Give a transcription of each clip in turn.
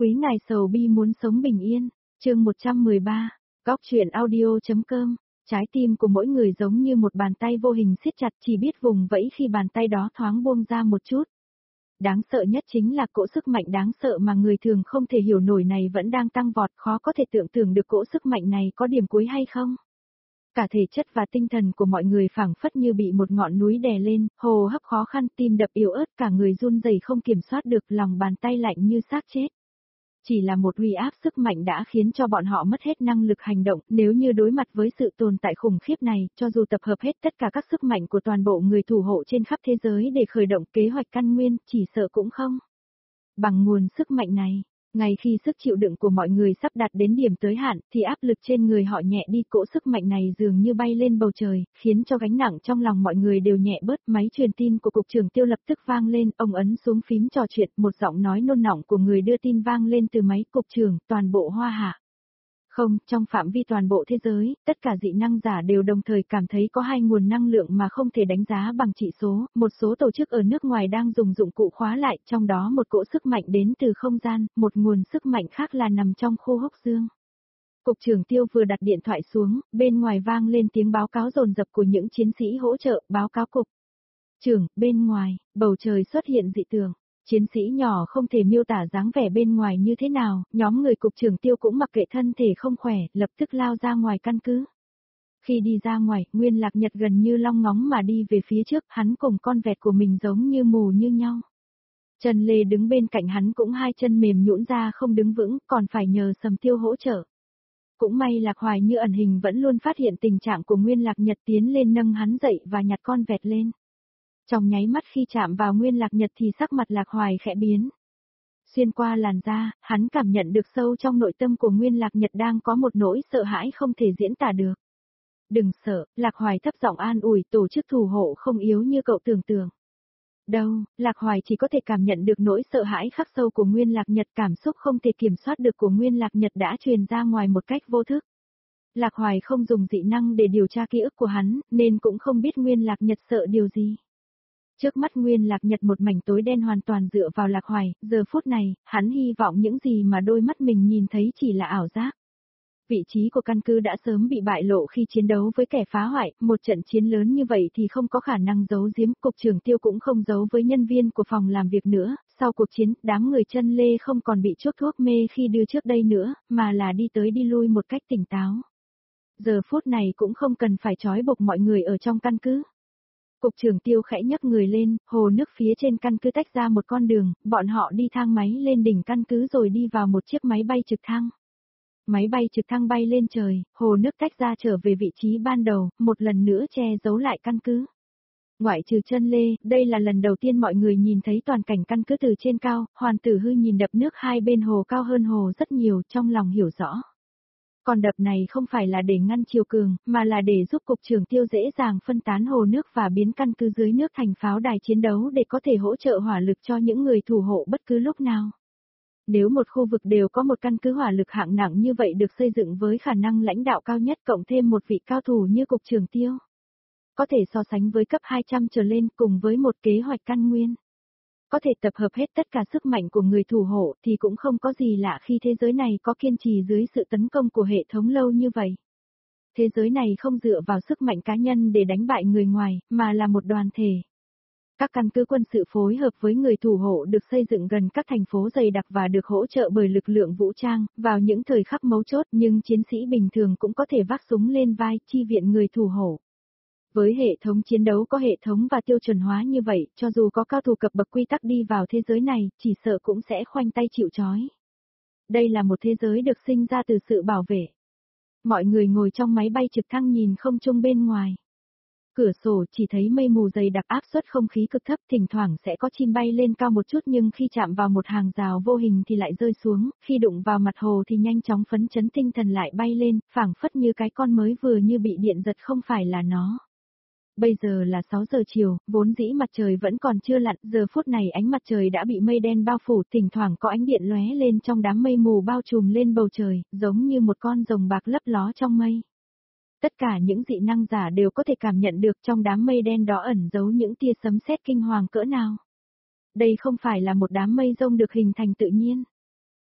Quý ngài sầu bi muốn sống bình yên. Chương 113. Góc truyện audio.com. Trái tim của mỗi người giống như một bàn tay vô hình siết chặt, chỉ biết vùng vẫy khi bàn tay đó thoáng buông ra một chút. Đáng sợ nhất chính là cỗ sức mạnh đáng sợ mà người thường không thể hiểu nổi này vẫn đang tăng vọt, khó có thể tưởng tượng được cỗ sức mạnh này có điểm cuối hay không. Cả thể chất và tinh thần của mọi người phảng phất như bị một ngọn núi đè lên, hô hấp khó khăn, tim đập yếu ớt, cả người run rẩy không kiểm soát được, lòng bàn tay lạnh như xác chết. Chỉ là một uy áp sức mạnh đã khiến cho bọn họ mất hết năng lực hành động, nếu như đối mặt với sự tồn tại khủng khiếp này, cho dù tập hợp hết tất cả các sức mạnh của toàn bộ người thủ hộ trên khắp thế giới để khởi động kế hoạch căn nguyên, chỉ sợ cũng không bằng nguồn sức mạnh này. Ngay khi sức chịu đựng của mọi người sắp đạt đến điểm tới hạn, thì áp lực trên người họ nhẹ đi, cỗ sức mạnh này dường như bay lên bầu trời, khiến cho gánh nặng trong lòng mọi người đều nhẹ bớt. Máy truyền tin của cục trưởng Tiêu lập tức vang lên, ông ấn xuống phím trò chuyện, một giọng nói nôn nóng của người đưa tin vang lên từ máy. Cục trưởng, toàn bộ Hoa Hạ. Không, trong phạm vi toàn bộ thế giới, tất cả dị năng giả đều đồng thời cảm thấy có hai nguồn năng lượng mà không thể đánh giá bằng chỉ số, một số tổ chức ở nước ngoài đang dùng dụng cụ khóa lại, trong đó một cỗ sức mạnh đến từ không gian, một nguồn sức mạnh khác là nằm trong khu hốc dương. Cục trưởng Tiêu vừa đặt điện thoại xuống, bên ngoài vang lên tiếng báo cáo dồn dập của những chiến sĩ hỗ trợ. Báo cáo cục trưởng, bên ngoài, bầu trời xuất hiện dị tượng. Chiến sĩ nhỏ không thể miêu tả dáng vẻ bên ngoài như thế nào, nhóm người cục trưởng Tiêu cũng mặc kệ thân thể không khỏe, lập tức lao ra ngoài căn cứ. Khi đi ra ngoài, Nguyên Lạc Nhật gần như long ngóng mà đi về phía trước, hắn cùng con vẹt của mình giống như mù như nhau. Trần Lê đứng bên cạnh hắn cũng hai chân mềm nhũn ra không đứng vững, còn phải nhờ Sầm Tiêu hỗ trợ. Cũng may Lạc Hoài như ẩn hình vẫn luôn phát hiện tình trạng của Nguyên Lạc Nhật, tiến lên nâng hắn dậy và nhặt con vẹt lên. Trong nháy mắt khi chạm vào Nguyên Lạc Nhật thì sắc mặt Lạc Hoài khẽ biến. Xuyên qua làn da, hắn cảm nhận được sâu trong nội tâm của Nguyên Lạc Nhật đang có một nỗi sợ hãi không thể diễn tả được. Đừng sợ, Lạc Hoài thấp giọng an ủi, tổ chức thủ hộ không yếu như cậu tưởng tượng. Đâu, Lạc Hoài chỉ có thể cảm nhận được nỗi sợ hãi khắc sâu của Nguyên Lạc Nhật, cảm xúc không thể kiểm soát được của Nguyên Lạc Nhật đã truyền ra ngoài một cách vô thức. Lạc Hoài không dùng dị năng để điều tra ký ức của hắn, nên cũng không biết Nguyên Lạc Nhật sợ điều gì. Trước mắt Nguyên Lạc Nhật một mảnh tối đen hoàn toàn dựa vào Lạc Hoài, giờ phút này, hắn hy vọng những gì mà đôi mắt mình nhìn thấy chỉ là ảo giác. Vị trí của căn cứ đã sớm bị bại lộ khi chiến đấu với kẻ phá hoại, một trận chiến lớn như vậy thì không có khả năng giấu giếm, cục trưởng Tiêu cũng không giấu với nhân viên của phòng làm việc nữa, sau cuộc chiến, đám người Chân Lê không còn bị chuốc thuốc mê khi đưa trước đây nữa, mà là đi tới đi lui một cách tỉnh táo. Giờ phút này cũng không cần phải trói buộc mọi người ở trong căn cứ. Cục trưởng Tiêu khẽ nhấc người lên, hồ nước phía trên căn cứ tách ra một con đường, bọn họ đi thang máy lên đỉnh căn cứ rồi đi vào một chiếc máy bay trực thăng. Máy bay trực thăng bay lên trời, hồ nước tách ra trở về vị trí ban đầu, một lần nữa che giấu lại căn cứ. Ngoại trừ Chân Lê, đây là lần đầu tiên mọi người nhìn thấy toàn cảnh căn cứ từ trên cao, Hoàn Tử Hư nhìn đập nước hai bên hồ cao hơn hồ rất nhiều, trong lòng hiểu rõ. Còn đập này không phải là để ngăn chiều cường, mà là để giúp cục trưởng Tiêu dễ dàng phân tán hồ nước và biến căn cứ dưới nước thành pháo đài chiến đấu để có thể hỗ trợ hỏa lực cho những người thủ hộ bất cứ lúc nào. Nếu một khu vực đều có một căn cứ hỏa lực hạng nặng như vậy được xây dựng với khả năng lãnh đạo cao nhất cộng thêm một vị cao thủ như cục trưởng Tiêu, có thể so sánh với cấp 200 trở lên cùng với một kế hoạch căn nguyên. Có thể tập hợp hết tất cả sức mạnh của người thủ hộ thì cũng không có gì lạ khi thế giới này có kiên trì dưới sự tấn công của hệ thống lâu như vậy. Thế giới này không dựa vào sức mạnh cá nhân để đánh bại người ngoài, mà là một đoàn thể. Các căn cứ quân sự phối hợp với người thủ hộ được xây dựng gần các thành phố dày đặc và được hỗ trợ bởi lực lượng vũ trang, vào những thời khắc mấu chốt nhưng chiến sĩ bình thường cũng có thể vác súng lên vai chi viện người thủ hộ. Với hệ thống chiến đấu có hệ thống và tiêu chuẩn hóa như vậy, cho dù có cao thủ cập bậc quy tắc đi vào thế giới này, chỉ sợ cũng sẽ khoanh tay chịu trói. Đây là một thế giới được sinh ra từ sự bảo vệ. Mọi người ngồi trong máy bay trực thăng nhìn không trung bên ngoài. Cửa sổ chỉ thấy mây mù dày đặc, áp suất không khí cực thấp, thỉnh thoảng sẽ có chim bay lên cao một chút nhưng khi chạm vào một hàng rào vô hình thì lại rơi xuống, khi đụng vào mặt hồ thì nhanh chóng phấn chấn tinh thần lại bay lên, phảng phất như cái con mới vừa như bị điện giật không phải là nó. Bây giờ là 6 giờ chiều, vốn dĩ mặt trời vẫn còn chưa lặn, giờ phút này ánh mặt trời đã bị mây đen bao phủ, thỉnh thoảng có ánh điện lóe lên trong đám mây mù bao trùm lên bầu trời, giống như một con rồng bạc lấp ló trong mây. Tất cả những dị năng giả đều có thể cảm nhận được trong đám mây đen đó ẩn giấu những tia sấm sét kinh hoàng cỡ nào. Đây không phải là một đám mây rông được hình thành tự nhiên.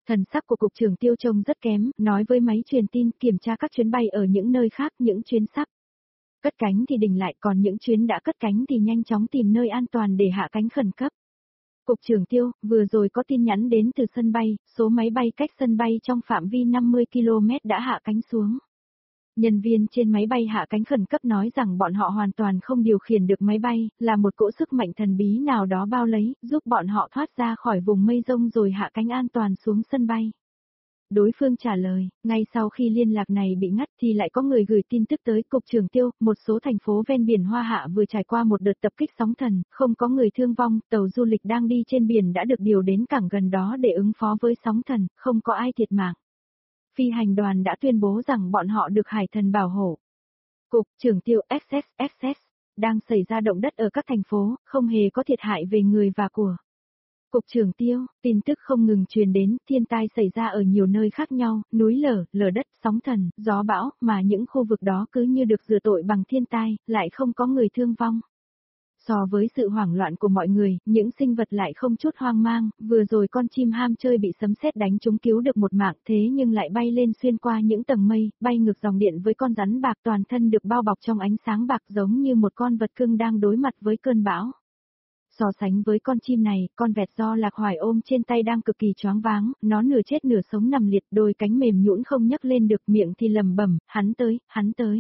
Thần sắc của cục trưởng Tiêu trông rất kém, nói với máy truyền tin kiểm tra các chuyến bay ở những nơi khác, những chuyến sắp cất cánh thì đình lại, còn những chuyến đã cất cánh thì nhanh chóng tìm nơi an toàn để hạ cánh khẩn cấp. Cục trưởng Tiêu, vừa rồi có tin nhắn đến từ sân bay, số máy bay cách sân bay trong phạm vi 50 km đã hạ cánh xuống. Nhân viên trên máy bay hạ cánh khẩn cấp nói rằng bọn họ hoàn toàn không điều khiển được máy bay, là một cỗ sức mạnh thần bí nào đó bao lấy, giúp bọn họ thoát ra khỏi vùng mây rông rồi hạ cánh an toàn xuống sân bay. Đối phương trả lời, ngay sau khi liên lạc này bị ngắt thì lại có người gửi tin tức tới Cục trưởng Tiêu, một số thành phố ven biển Hoa Hạ vừa trải qua một đợt tập kích sóng thần, không có người thương vong, tàu du lịch đang đi trên biển đã được điều đến cảng gần đó để ứng phó với sóng thần, không có ai thiệt mạng. Phi hành đoàn đã tuyên bố rằng bọn họ được hải thần bảo hộ. Cục trưởng Tiêu XXXX, đang xảy ra động đất ở các thành phố, không hề có thiệt hại về người và của. Cục trưởng Tiêu, tin tức không ngừng truyền đến, thiên tai xảy ra ở nhiều nơi khác nhau, núi lở đất, sóng thần, gió bão, mà những khu vực đó cứ như được rửa tội bằng thiên tai, lại không có người thương vong. So với sự hoảng loạn của mọi người, những sinh vật lại không chút hoang mang, vừa rồi con chim ham chơi bị sấm sét đánh trúng cứu được một mạng thế nhưng lại bay lên xuyên qua những tầng mây, bay ngược dòng điện với con rắn bạc toàn thân được bao bọc trong ánh sáng bạc giống như một con vật cưng đang đối mặt với cơn bão. So sánh với con chim này, con vẹt do Lạc Hoài ôm trên tay đang cực kỳ choáng váng, nó nửa chết nửa sống nằm liệt, đôi cánh mềm nhũn không nhấc lên được, miệng thì lẩm bẩm, hắn tới.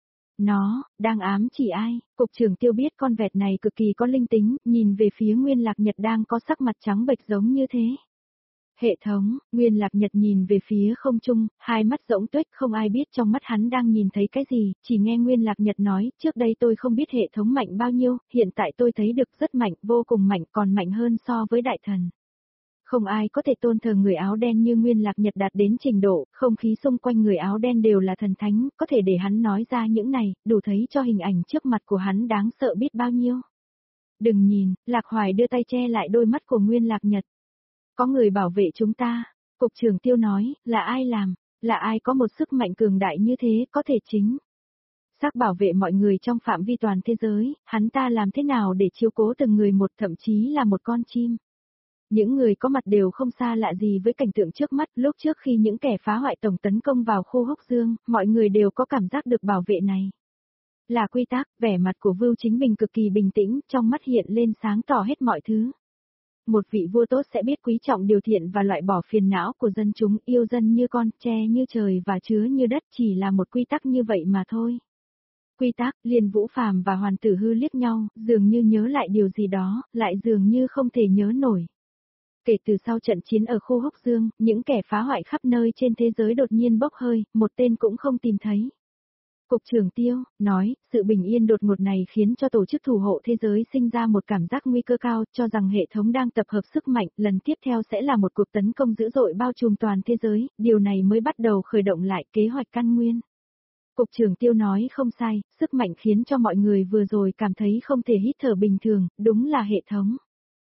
Nó, đang ám chỉ ai? Cục trưởng Tiêu biết con vẹt này cực kỳ có linh tính, nhìn về phía Nguyên Lạc Nhật đang có sắc mặt trắng bệch giống như thế. Hệ thống, Nguyên Lạc Nhật nhìn về phía không trung, hai mắt rỗng tuếch không ai biết trong mắt hắn đang nhìn thấy cái gì, chỉ nghe Nguyên Lạc Nhật nói, trước đây tôi không biết hệ thống mạnh bao nhiêu, hiện tại tôi thấy được rất mạnh, vô cùng mạnh, còn mạnh hơn so với đại thần. Không ai có thể tôn thờ người áo đen như Nguyên Lạc Nhật đạt đến trình độ, không khí xung quanh người áo đen đều là thần thánh, có thể để hắn nói ra những này, đủ thấy cho hình ảnh trước mặt của hắn đáng sợ biết bao nhiêu. Đừng nhìn, Lạc Hoài đưa tay che lại đôi mắt của Nguyên Lạc Nhật. Có người bảo vệ chúng ta, Cục trưởng Tiêu nói, là ai làm, là ai có một sức mạnh cường đại như thế, có thể chính xác bảo vệ mọi người trong phạm vi toàn thế giới, hắn ta làm thế nào để chiếu cố từng người một, thậm chí là một con chim. Những người có mặt đều không xa lạ gì với cảnh tượng trước mắt, lúc trước khi những kẻ phá hoại tổng tấn công vào khu Húc Dương, mọi người đều có cảm giác được bảo vệ này. Là quy tắc, vẻ mặt của Vưu Chính Bình cực kỳ bình tĩnh, trong mắt hiện lên sáng tỏ hết mọi thứ. Một vị vua tốt sẽ biết quý trọng điều thiện và loại bỏ phiền não của dân chúng, yêu dân như con, tre như trời và chứa như đất, chỉ là một quy tắc như vậy mà thôi. Quy tắc, Liên Vũ Phàm và Hoàn Tử Hư liếc nhau, dường như nhớ lại điều gì đó, lại dường như không thể nhớ nổi. Kể từ sau trận chiến ở khu Húc Dương, những kẻ phá hoại khắp nơi trên thế giới đột nhiên bốc hơi, một tên cũng không tìm thấy. Cục trưởng Tiêu, nói, sự bình yên đột ngột này khiến cho tổ chức thủ hộ thế giới sinh ra một cảm giác nguy cơ cao, cho rằng hệ thống đang tập hợp sức mạnh, lần tiếp theo sẽ là một cuộc tấn công dữ dội bao trùm toàn thế giới, điều này mới bắt đầu khởi động lại kế hoạch căn nguyên. Cục trưởng Tiêu nói không sai, sức mạnh khiến cho mọi người vừa rồi cảm thấy không thể hít thở bình thường, đúng là hệ thống.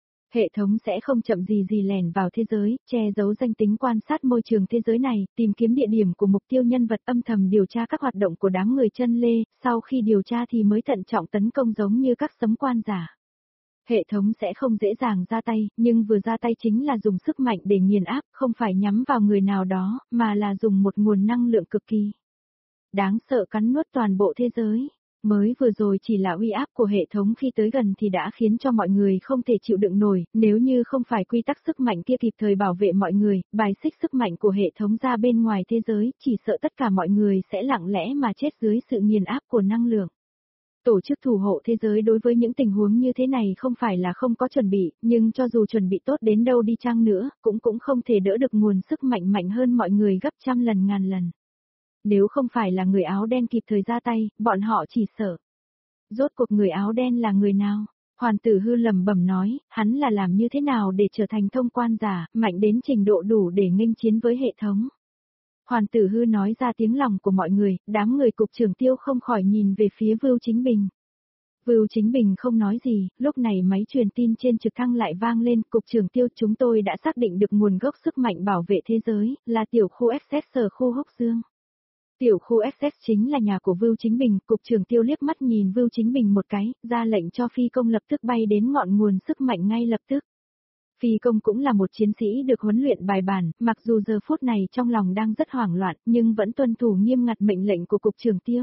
Hệ thống sẽ không chậm gì lẻn vào thế giới, che giấu danh tính quan sát môi trường thế giới này, tìm kiếm địa điểm của mục tiêu nhân vật, âm thầm điều tra các hoạt động của đám người chân lê, sau khi điều tra thì mới thận trọng tấn công giống như các sấm quan giả. Hệ thống sẽ không dễ dàng ra tay, nhưng vừa ra tay chính là dùng sức mạnh để nghiền áp, không phải nhắm vào người nào đó, mà là dùng một nguồn năng lượng cực kỳ đáng sợ cắn nuốt toàn bộ thế giới. Mới vừa rồi chỉ là uy áp của hệ thống khi tới gần thì đã khiến cho mọi người không thể chịu đựng nổi, nếu như không phải quy tắc sức mạnh kia kịp thời bảo vệ mọi người, bài xích sức mạnh của hệ thống ra bên ngoài thế giới, chỉ sợ tất cả mọi người sẽ lặng lẽ mà chết dưới sự nghiền áp của năng lượng. Tổ chức thủ hộ thế giới đối với những tình huống như thế này không phải là không có chuẩn bị, nhưng cho dù chuẩn bị tốt đến đâu đi chăng nữa, cũng không thể đỡ được nguồn sức mạnh mạnh hơn mọi người gấp trăm lần ngàn lần. Nếu không phải là người áo đen kịp thời ra tay, bọn họ chỉ sợ. Rốt cuộc người áo đen là người nào? Hoàn Tử Hư lẩm bẩm nói, hắn là làm như thế nào để trở thành thông quan giả, mạnh đến trình độ đủ để nghênh chiến với hệ thống. Hoàn Tử Hư nói ra tiếng lòng của mọi người, đám người Cục trưởng Tiêu không khỏi nhìn về phía Vưu Chính Bình. Vưu Chính Bình không nói gì, lúc này máy truyền tin trên trực thăng lại vang lên, Cục trưởng Tiêu, chúng tôi đã xác định được nguồn gốc sức mạnh bảo vệ thế giới, là tiểu khu SS ở khu Húc Dương. Tiểu khu SS chính là nhà của Vưu Chính Bình, Cục trưởng Tiêu liếc mắt nhìn Vưu Chính Bình một cái, ra lệnh cho phi công lập tức bay đến ngọn nguồn sức mạnh ngay lập tức. Phi công cũng là một chiến sĩ được huấn luyện bài bản, mặc dù giờ phút này trong lòng đang rất hoảng loạn, nhưng vẫn tuân thủ nghiêm ngặt mệnh lệnh của Cục trưởng Tiêu.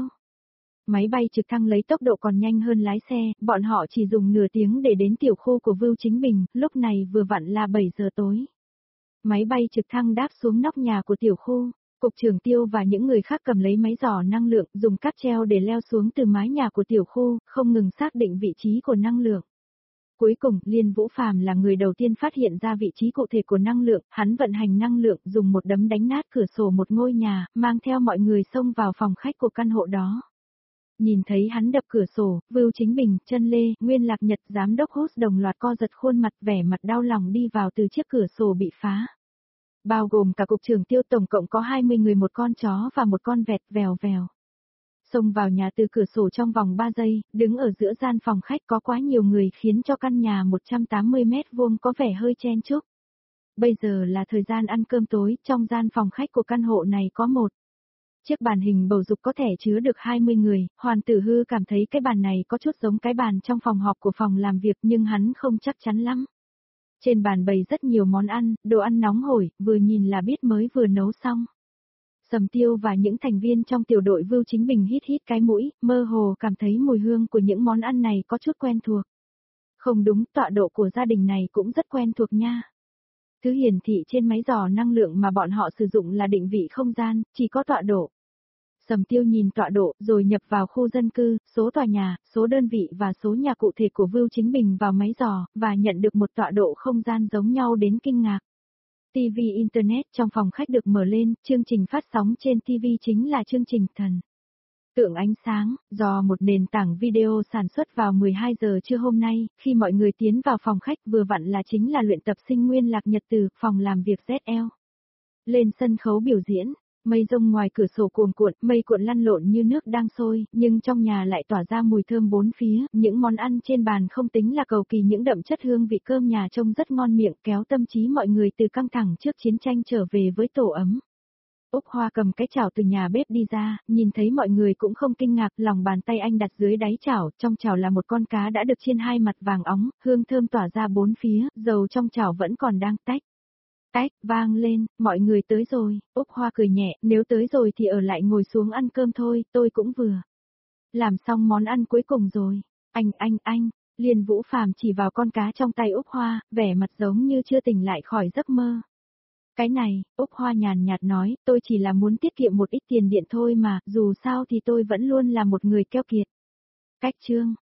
Máy bay trực thăng lấy tốc độ còn nhanh hơn lái xe, bọn họ chỉ dùng nửa tiếng để đến tiểu khu của Vưu Chính Bình, lúc này vừa vặn là 7 giờ tối. Máy bay trực thăng đáp xuống nóc nhà của tiểu khu, Cục trưởng Tiêu và những người khác cầm lấy máy dò năng lượng, dùng cáp treo để leo xuống từ mái nhà của tiểu khu, không ngừng xác định vị trí của năng lượng. Cuối cùng, Liên Vũ Phàm là người đầu tiên phát hiện ra vị trí cụ thể của năng lượng, hắn vận hành năng lượng dùng một đấm đánh nát cửa sổ một ngôi nhà, mang theo mọi người xông vào phòng khách của căn hộ đó. Nhìn thấy hắn đập cửa sổ, Vưu Chính Bình, Chân Lê, Nguyên Lạc Nhật, giám đốc Hút đồng loạt co giật khuôn mặt vẻ mặt đau lòng đi vào từ chiếc cửa sổ bị phá. Bao gồm cả Cục trưởng Tiêu, tổng cộng có 20 người, một con chó và một con vẹt, vèo vèo. Xông vào nhà từ cửa sổ trong vòng 3 giây, đứng ở giữa gian phòng khách có quá nhiều người khiến cho căn nhà 180 mét vuông có vẻ hơi chen chúc. Bây giờ là thời gian ăn cơm tối, trong gian phòng khách của căn hộ này có một chiếc bàn hình bầu dục có thể chứa được 20 người, Hoàn Tử Hư cảm thấy cái bàn này có chút giống cái bàn trong phòng họp của phòng làm việc nhưng hắn không chắc chắn lắm. Trên bàn bày rất nhiều món ăn, đồ ăn nóng hổi, vừa nhìn là biết mới vừa nấu xong. Sầm Tiêu và những thành viên trong tiểu đội Vưu Chính Bình hít hít cái mũi, mơ hồ cảm thấy mùi hương của những món ăn này có chút quen thuộc. Không đúng, tọa độ của gia đình này cũng rất quen thuộc nha. Thứ hiển thị trên máy dò năng lượng mà bọn họ sử dụng là định vị không gian, chỉ có tọa độ. Sầm Tiêu nhìn tọa độ rồi nhập vào khu dân cư, số tòa nhà, số đơn vị và số nhà cụ thể của Vưu Chính Bình vào máy dò, và nhận được một tọa độ không gian giống nhau đến kinh ngạc. TV Internet trong phòng khách được mở lên, chương trình phát sóng trên TV chính là chương trình Thần Tượng Ánh Sáng, do một nền tảng video sản xuất vào 12 giờ trưa hôm nay, khi mọi người tiến vào phòng khách vừa vặn là chính là luyện tập sinh Nguyên Lạc Nhật từ phòng làm việc ZL. Lên sân khấu biểu diễn. Mây rông ngoài cửa sổ cuồn cuộn, mây cuộn lăn lộn như nước đang sôi, nhưng trong nhà lại tỏa ra mùi thơm bốn phía, những món ăn trên bàn không tính là cầu kỳ, những đậm chất hương vị cơm nhà trông rất ngon miệng, kéo tâm trí mọi người từ căng thẳng trước chiến tranh trở về với tổ ấm. Úc Hoa cầm cái chảo từ nhà bếp đi ra, nhìn thấy mọi người cũng không kinh ngạc, lòng bàn tay anh đặt dưới đáy chảo, trong chảo là một con cá đã được chiên hai mặt vàng óng, hương thơm tỏa ra bốn phía, dầu trong chảo vẫn còn đang tách. Tách, vang lên, mọi người tới rồi, Úc Hoa cười nhẹ, nếu tới rồi thì ở lại ngồi xuống ăn cơm thôi, tôi cũng vừa làm xong món ăn cuối cùng rồi. Anh, Liên Vũ Phàm chỉ vào con cá trong tay Úc Hoa, vẻ mặt giống như chưa tỉnh lại khỏi giấc mơ. Cái này, Úc Hoa nhàn nhạt nói, tôi chỉ là muốn tiết kiệm một ít tiền điện thôi mà, dù sao thì tôi vẫn luôn là một người keo kiệt. Cách chương